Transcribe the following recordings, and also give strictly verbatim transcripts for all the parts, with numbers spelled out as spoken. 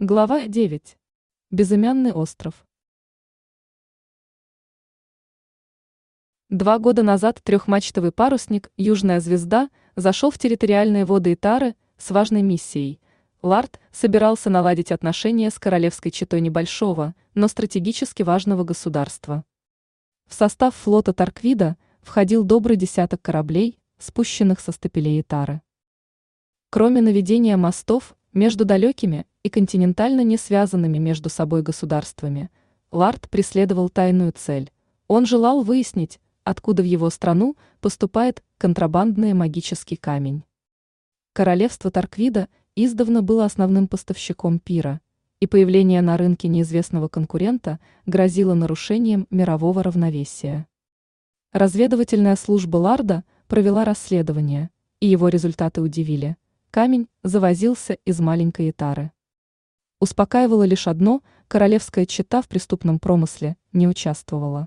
Глава девять. Безымянный остров. Два года назад трехмачтовый парусник «Южная звезда» зашел в территориальные воды Итары с важной миссией. Лард собирался наладить отношения с королевской четой небольшого, но стратегически важного государства. В состав флота Тарквида входил добрый десяток кораблей, спущенных со стапелей Итары. Кроме наведения мостов между далекими и континентально не связанными между собой государствами, Лард преследовал тайную цель. Он желал выяснить, откуда в его страну поступает контрабандный магический камень. Королевство Тарквида издавна было основным поставщиком пира, и появление на рынке неизвестного конкурента грозило нарушением мирового равновесия. Разведывательная служба Ларда провела расследование, и его результаты удивили. Камень завозился из маленькой Итары. Успокаивало лишь одно: королевская чета в преступном промысле не участвовала.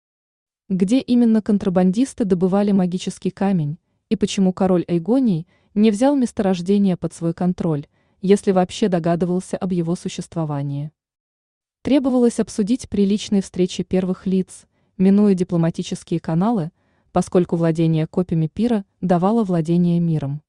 Где именно контрабандисты добывали магический камень, и почему король Эйгоний не взял месторождение под свой контроль, если вообще догадывался об его существовании? Требовалось обсудить при личной встрече первых лиц, минуя дипломатические каналы, поскольку владение копьями пира давало владение миром.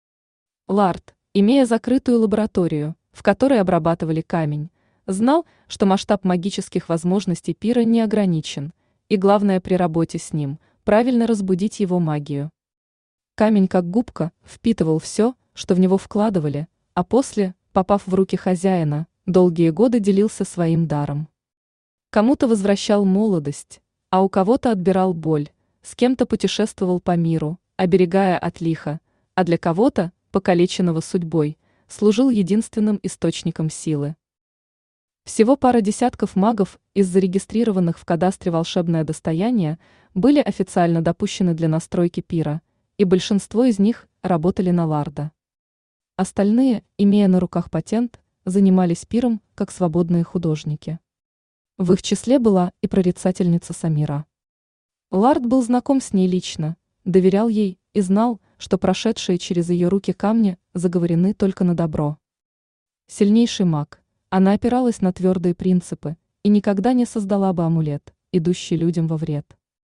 Лард, имея закрытую лабораторию, в которой обрабатывали камень, знал, что масштаб магических возможностей пира не ограничен, и главное при работе с ним – правильно разбудить его магию. Камень, как губка, впитывал все, что в него вкладывали, а после, попав в руки хозяина, долгие годы делился своим даром. Кому-то возвращал молодость, а у кого-то отбирал боль, с кем-то путешествовал по миру, оберегая от лиха, а для кого-то, покалеченного судьбой, служил единственным источником силы. Всего пара десятков магов из зарегистрированных в кадастре волшебное достояние были официально допущены для настройки пира, и большинство из них работали на Ларда. Остальные, имея на руках патент, занимались пиром как свободные художники. В их числе была и прорицательница Самира. Лард был знаком с ней лично, доверял ей и знал, что прошедшие через ее руки камни заговорены только на добро. Сильнейший маг, она опиралась на твердые принципы и никогда не создала бы амулет, идущий людям во вред.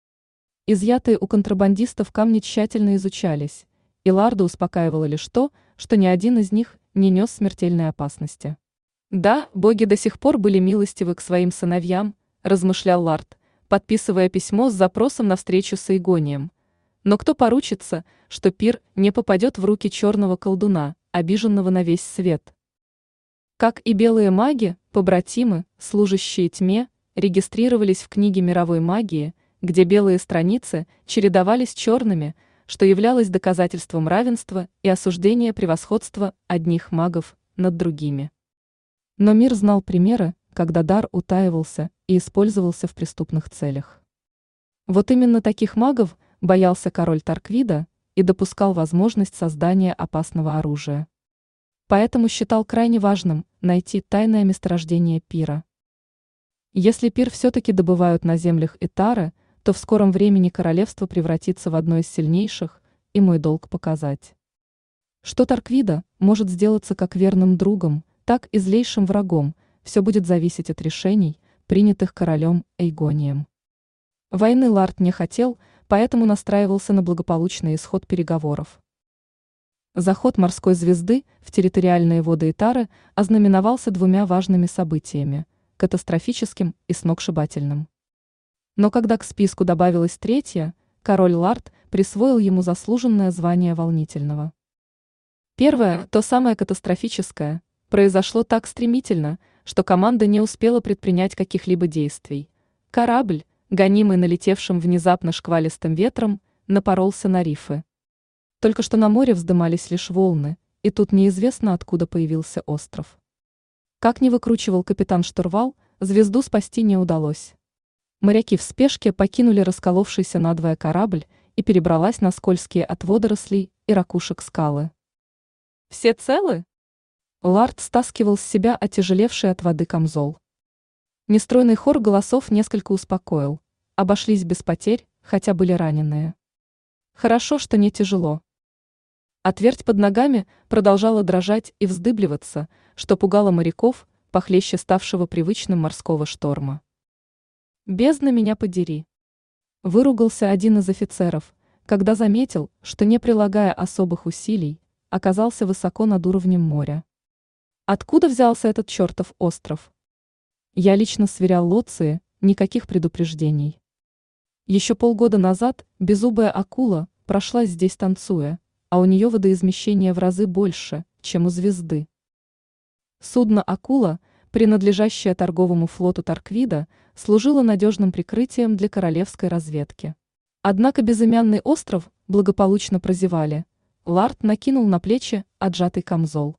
Изъятые у контрабандистов камни тщательно изучались, и Ларда успокаивало лишь то, что ни один из них не нес смертельной опасности. «Да, боги до сих пор были милостивы к своим сыновьям», – размышлял Лард, подписывая письмо с запросом на встречу с Эйгонием. Но кто поручится, что пир не попадет в руки черного колдуна, обиженного на весь свет? Как и белые маги, побратимы, служащие тьме, регистрировались в книге мировой магии, где белые страницы чередовались черными, что являлось доказательством равенства и осуждения превосходства одних магов над другими. Но мир знал примеры, когда дар утаивался и использовался в преступных целях. Вот именно таких магов боялся король Тарквида и допускал возможность создания опасного оружия. Поэтому считал крайне важным найти тайное месторождение пира. Если пир все-таки добывают на землях Итары, то в скором времени королевство превратится в одно из сильнейших, и мой долг показать, что Тарквида может сделаться как верным другом, так и злейшим врагом, все будет зависеть от решений, принятых королем Эйгонием. Войны Лард не хотел, поэтому настраивался на благополучный исход переговоров. Заход морской звезды в территориальные воды Итары ознаменовался двумя важными событиями – катастрофическим и сногсшибательным. Но когда к списку добавилось третье, король Лард присвоил ему заслуженное звание волнительного. Первое, то самое катастрофическое, произошло так стремительно, что команда не успела предпринять каких-либо действий. Корабль, гонимый налетевшим внезапно шквалистым ветром, напоролся на рифы. Только что на море вздымались лишь волны, и тут неизвестно, откуда появился остров. Как ни выкручивал капитан штурвал, звезду спасти не удалось. Моряки в спешке покинули расколовшийся надвое корабль, и перебралась на скользкие от водорослей и ракушек скалы. «Все целы?» Лард стаскивал с себя отяжелевший от воды камзол. Нестройный хор голосов несколько успокоил. Обошлись без потерь, хотя были раненые. Хорошо, что не тяжело. А твердь под ногами продолжала дрожать и вздыбливаться, что пугало моряков, похлеще ставшего привычным морского шторма. «Бездна меня подери!» — выругался один из офицеров, когда заметил, что, не прилагая особых усилий, оказался высоко над уровнем моря. Откуда взялся этот чертов остров? Я лично сверял лоции, никаких предупреждений. Еще полгода назад беззубая акула прошлась здесь танцуя, а у нее водоизмещение в разы больше, чем у звезды. Судно «Акула», принадлежащее торговому флоту Тарквида, служило надежным прикрытием для королевской разведки. Однако безымянный остров благополучно прозевали. Ларт накинул на плечи отжатый камзол.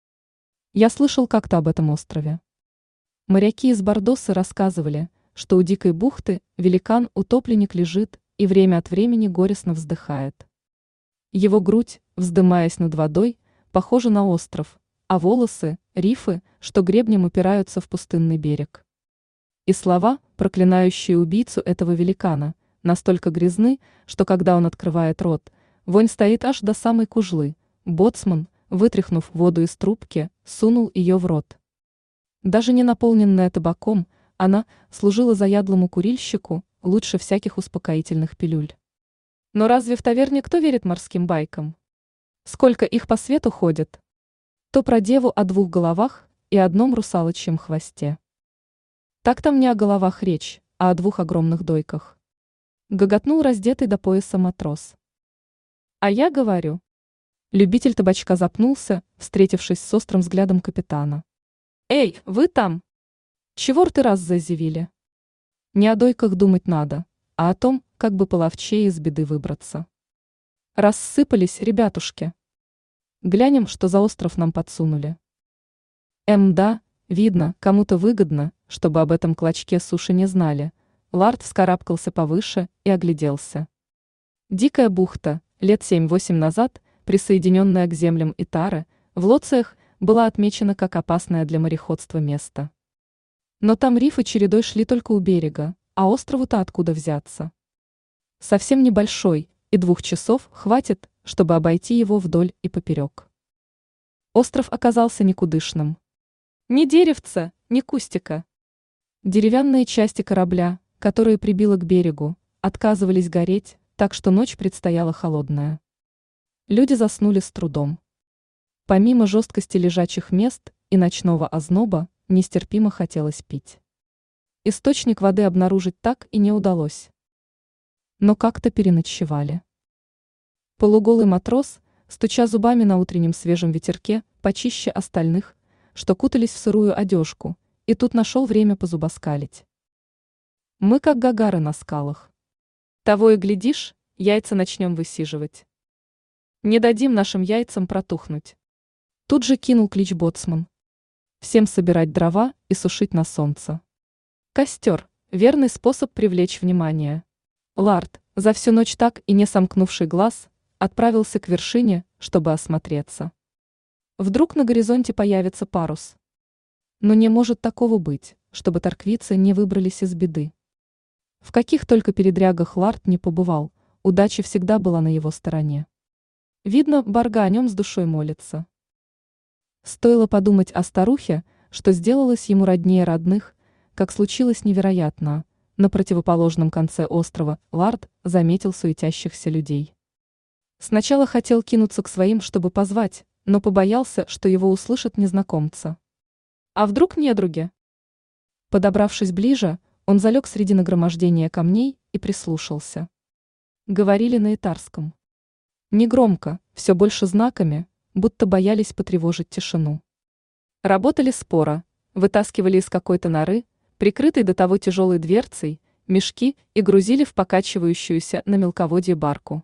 Я слышал как-то об этом острове. Моряки из Бардосы рассказывали, что у дикой бухты великан-утопленник лежит и время от времени горестно вздыхает. Его грудь, вздымаясь над водой, похожа на остров, а волосы – рифы, что гребнем упираются в пустынный берег. И слова, проклинающие убийцу этого великана, настолько грязны, что когда он открывает рот, вонь стоит аж до самой кужлы. Боцман, вытряхнув воду из трубки, сунул ее в рот. Даже не наполненная табаком, она служила заядлому курильщику лучше всяких успокоительных пилюль. Но разве в таверне кто верит морским байкам? Сколько их по свету ходит? То про деву о двух головах и одном русалочьем хвосте. Так там не о головах речь, а о двух огромных дойках. Гоготнул раздетый до пояса матрос. А я говорю. Любитель табачка запнулся, встретившись с острым взглядом капитана. «Эй, вы там! Чего рты раз зазевили? Не о дойках думать надо, а о том, как бы половчее из беды выбраться. Рассыпались ребятушки. Глянем, что за остров нам подсунули. Эм, да, видно, кому-то выгодно, чтобы об этом клочке суши не знали». Ларт вскарабкался повыше и огляделся. Дикая бухта, лет семь-восемь назад, присоединенная к землям Итары, в лоциях была отмечена как опасное для мореходства место. Но там рифы чередой шли только у берега, а острову-то откуда взяться? Совсем небольшой, и двух часов хватит, чтобы обойти его вдоль и поперек. Остров оказался никудышным. Ни деревца, ни кустика. Деревянные части корабля, которые прибило к берегу, отказывались гореть, так что ночь предстояла холодная. Люди заснули с трудом. Помимо жесткости лежачих мест и ночного озноба, нестерпимо хотелось пить. Источник воды обнаружить так и не удалось. Но как-то переночевали. Полуголый матрос, стуча зубами на утреннем свежем ветерке, почище остальных, что кутались в сырую одежку, и тут нашел время позубоскалить. Мы как гагары на скалах. Того и глядишь, яйца начнем высиживать. Не дадим нашим яйцам протухнуть. Тут же кинул клич боцман. Всем собирать дрова и сушить на солнце. Костер – верный способ привлечь внимание. Ларт, за всю ночь так и не сомкнувший глаз, отправился к вершине, чтобы осмотреться. Вдруг на горизонте появится парус. Но не может такого быть, чтобы тарквицы не выбрались из беды. В каких только передрягах Ларт не побывал, удача всегда была на его стороне. Видно, Барга о нем с душой молится. Стоило подумать о старухе, что сделалось ему роднее родных, как случилось невероятно. На противоположном конце острова Ларт заметил суетящихся людей. Сначала хотел кинуться к своим, чтобы позвать, но побоялся, что его услышат незнакомцы. А вдруг недруги? Подобравшись ближе, он залег среди нагромождения камней и прислушался. Говорили на итарском. Негромко, все больше знаками, будто боялись потревожить тишину. Работали споро, вытаскивали из какой-то норы, прикрытой до того тяжелой дверцей, мешки и грузили в покачивающуюся на мелководье барку.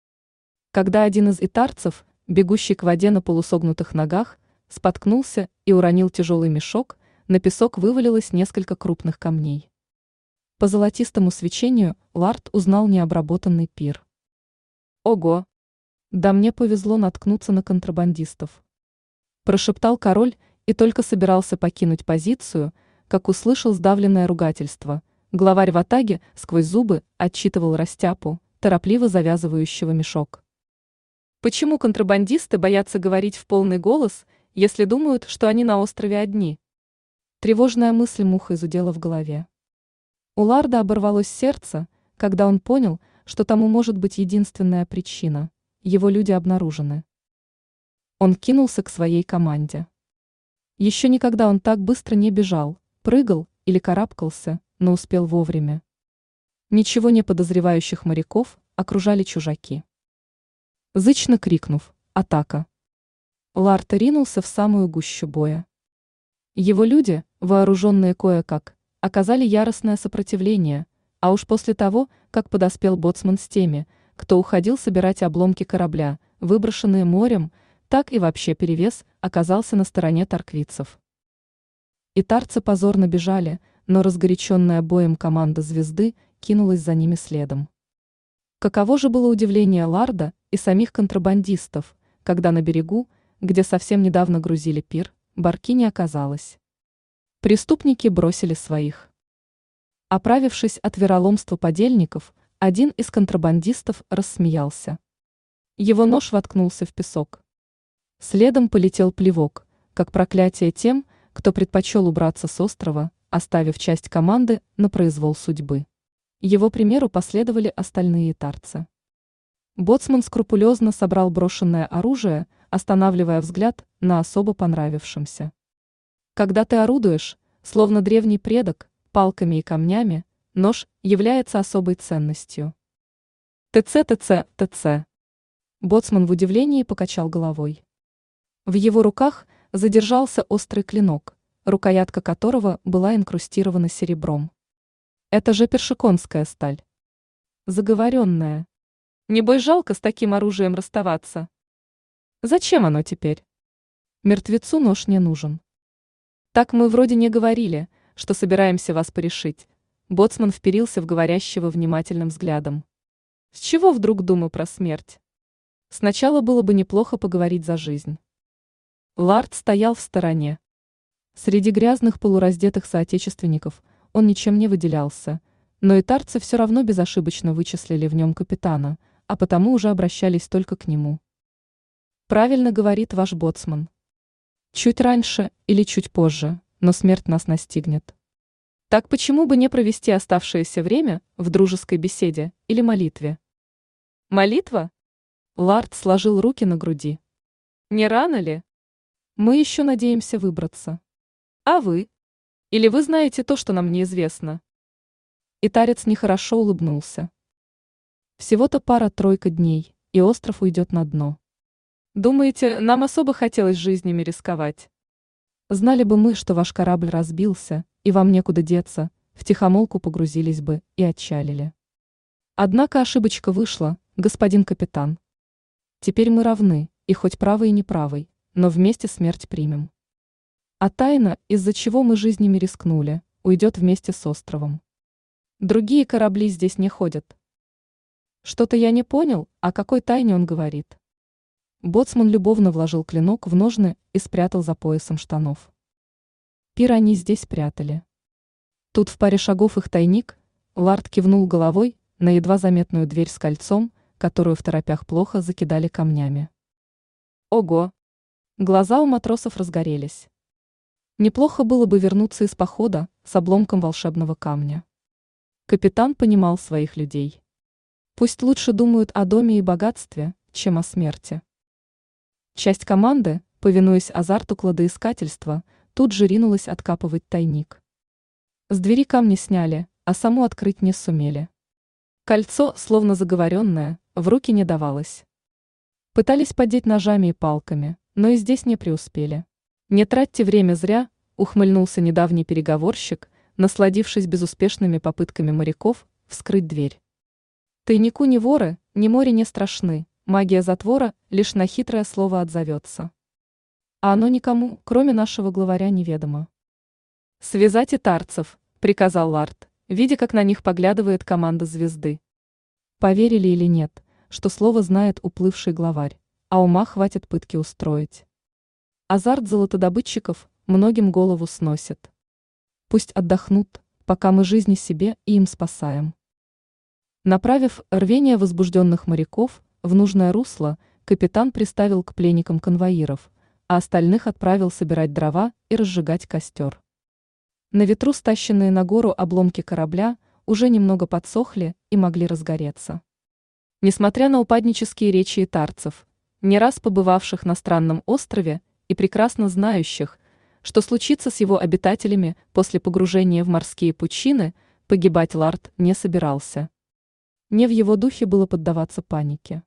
Когда один из итарцев, бегущий к воде на полусогнутых ногах, споткнулся и уронил тяжелый мешок, на песок вывалилось несколько крупных камней. По золотистому свечению Ларт узнал необработанный пир. Ого! Да мне повезло наткнуться на контрабандистов. Прошептал король и только собирался покинуть позицию, как услышал сдавленное ругательство. Главарь ватаги сквозь зубы отчитывал растяпу, торопливо завязывающего мешок. Почему контрабандисты боятся говорить в полный голос, если думают, что они на острове одни? Тревожная мысль мухой зудела в голове. У Ларда оборвалось сердце, когда он понял, что тому может быть единственная причина – его люди обнаружены. Он кинулся к своей команде. Еще никогда он так быстро не бежал, прыгал или карабкался, но успел вовремя. Ничего не подозревающих моряков окружали чужаки. Зычно крикнув «Атака!», Лард ринулся в самую гущу боя. Его люди, вооруженные кое-как, оказали яростное сопротивление, а уж после того, как подоспел боцман с теми, кто уходил собирать обломки корабля, выброшенные морем, так и вообще перевес оказался на стороне торквицев. Итарцы позорно бежали, но разгоряченная боем команда «Звезды» кинулась за ними следом. Каково же было удивление Ларда и самих контрабандистов, когда на берегу, где совсем недавно грузили пир, барки не оказалось. Преступники бросили своих. Оправившись от вероломства подельников, один из контрабандистов рассмеялся. Его нож воткнулся в песок. Следом полетел плевок, как проклятие тем, кто предпочел убраться с острова, оставив часть команды на произвол судьбы. Его примеру последовали остальные итарцы. Боцман скрупулезно собрал брошенное оружие, останавливая взгляд на особо понравившемся. Когда ты орудуешь, словно древний предок, палками и камнями, нож является особой ценностью. ТЦ, ТЦ, ТЦ. Боцман в удивлении покачал головой. В его руках задержался острый клинок, рукоятка которого была инкрустирована серебром. Это же першиконская сталь. Заговоренная. Небось жалко с таким оружием расставаться. Зачем оно теперь? Мертвецу нож не нужен. Так мы вроде не говорили, что собираемся вас порешить. Боцман вперился в говорящего внимательным взглядом. С чего вдруг думаю про смерть? Сначала было бы неплохо поговорить за жизнь. Лард стоял в стороне. Среди грязных полураздетых соотечественников он ничем не выделялся, но итарцы все равно безошибочно вычислили в нем капитана, а потому уже обращались только к нему. Правильно говорит ваш боцман. Чуть раньше или чуть позже, но смерть нас настигнет. Так почему бы не провести оставшееся время в дружеской беседе или молитве? Молитва? Лард сложил руки на груди. Не рано ли? Мы еще надеемся выбраться. А вы? Или вы знаете то, что нам неизвестно? Итарец нехорошо улыбнулся. Всего-то пара-тройка дней, и остров уйдет на дно. Думаете, нам особо хотелось жизнями рисковать? Знали бы мы, что ваш корабль разбился, и вам некуда деться, втихомолку погрузились бы и отчалили. Однако ошибочка вышла, господин капитан. Теперь мы равны, и хоть правый и неправый, но вместе смерть примем. А тайна, из-за чего мы жизнями рискнули, уйдет вместе с островом. Другие корабли здесь не ходят. Что-то я не понял, о какой тайне он говорит. Боцман любовно вложил клинок в ножны и спрятал за поясом штанов. Пир они здесь прятали. Тут в паре шагов их тайник, Лард кивнул головой на едва заметную дверь с кольцом, которую в торопях плохо закидали камнями. Ого! Глаза у матросов разгорелись. Неплохо было бы вернуться из похода с обломком волшебного камня. Капитан понимал своих людей. Пусть лучше думают о доме и богатстве, чем о смерти. Часть команды, повинуясь азарту кладоискательства, тут же ринулась откапывать тайник. С двери камни сняли, а саму открыть не сумели. Кольцо, словно заговоренное, в руки не давалось. Пытались поддеть ножами и палками, но и здесь не преуспели. Не тратьте время зря, ухмыльнулся недавний переговорщик, насладившись безуспешными попытками моряков вскрыть дверь. Тайнику ни воры, ни море не страшны, магия затвора лишь на хитрое слово отзовется. А оно никому, кроме нашего главаря, неведомо. «Связать итарцев», — приказал Лард, видя, как на них поглядывает команда «Звезды». Поверили или нет, что слово знает уплывший главарь, а ума хватит пытки устроить. Азарт золотодобытчиков многим голову сносит. Пусть отдохнут, пока мы жизни себе и им спасаем. Направив рвение возбужденных моряков в нужное русло, капитан приставил к пленникам конвоиров, а остальных отправил собирать дрова и разжигать костер. На ветру стащенные на гору обломки корабля уже немного подсохли и могли разгореться. Несмотря на упаднические речи итарцев, не раз побывавших на странном острове и прекрасно знающих, что случится с его обитателями после погружения в морские пучины, погибать Лард не собирался. Не в его духе было поддаваться панике.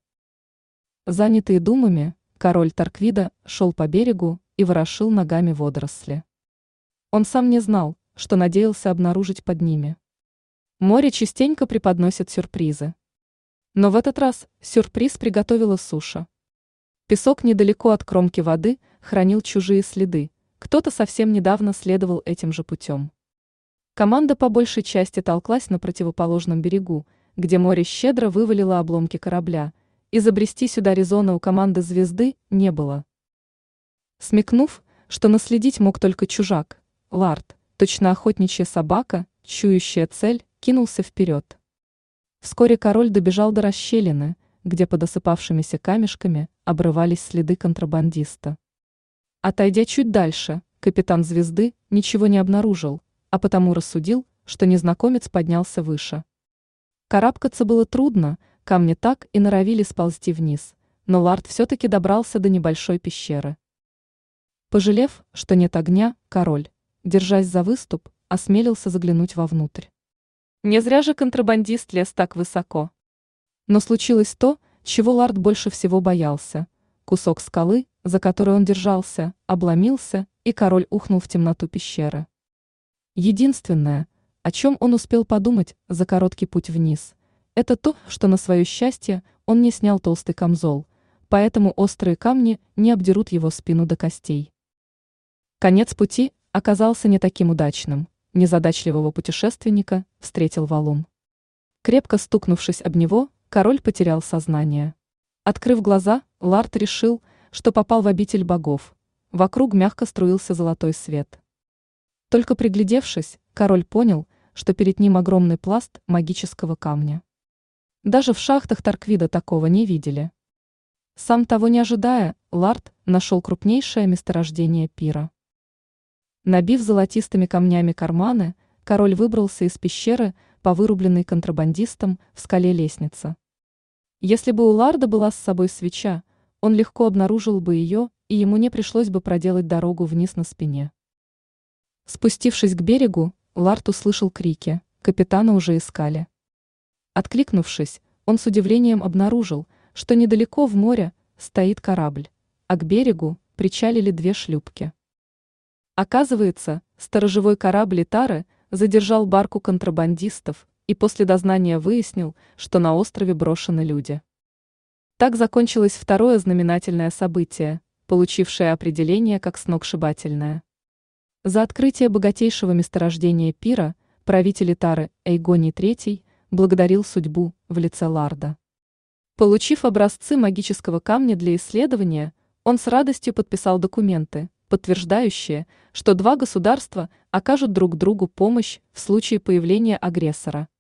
Занятый думами, король Тарквида шел по берегу и ворошил ногами водоросли. Он сам не знал, что надеялся обнаружить под ними. Море частенько преподносит сюрпризы. Но в этот раз сюрприз приготовила суша. Песок недалеко от кромки воды хранил чужие следы, кто-то совсем недавно следовал этим же путем. Команда по большей части толклась на противоположном берегу, где море щедро вывалило обломки корабля, и забрести сюда резона у команды «Звезды» не было. Смекнув, что наследить мог только чужак, Лард, точно охотничья собака, чующая цель, кинулся вперед. Вскоре король добежал до расщелины, где под осыпавшимися камешками обрывались следы контрабандиста. Отойдя чуть дальше, капитан «Звезды» ничего не обнаружил, а потому рассудил, что незнакомец поднялся выше. Карабкаться было трудно, камни так и норовили сползти вниз, но Лард все-таки добрался до небольшой пещеры. Пожалев, что нет огня, король, держась за выступ, осмелился заглянуть вовнутрь. Не зря же контрабандист лез так высоко. Но случилось то, чего Лард больше всего боялся. Кусок скалы, за который он держался, обломился, и король ухнул в темноту пещеры. Единственное, о чем он успел подумать за короткий путь вниз, это то, что на свое счастье он не снял толстый камзол, поэтому острые камни не обдерут его спину до костей. Конец пути оказался не таким удачным. Незадачливого путешественника встретил валун. Крепко стукнувшись об него, король потерял сознание. Открыв глаза, Лард решил, что попал в обитель богов. Вокруг мягко струился золотой свет. Только приглядевшись, король понял, что перед ним огромный пласт магического камня. Даже в шахтах Тарквида такого не видели. Сам того не ожидая, Лард нашел крупнейшее месторождение пира. Набив золотистыми камнями карманы, король выбрался из пещеры по вырубленной контрабандистом в скале лестнице. Если бы у Ларда была с собой свеча, он легко обнаружил бы ее, и ему не пришлось бы проделать дорогу вниз на спине. Спустившись к берегу, Лард услышал крики, капитана уже искали. Откликнувшись, он с удивлением обнаружил, что недалеко в море стоит корабль, а к берегу причалили две шлюпки. Оказывается, сторожевой корабль Итары задержал барку контрабандистов и после дознания выяснил, что на острове брошены люди. Так закончилось второе знаменательное событие, получившее определение как сногсшибательное. За открытие богатейшего месторождения пира правитель Итары Эйгоний третий благодарил судьбу в лице Ларда. Получив образцы магического камня для исследования, он с радостью подписал документы, подтверждающие, что два государства окажут друг другу помощь в случае появления агрессора.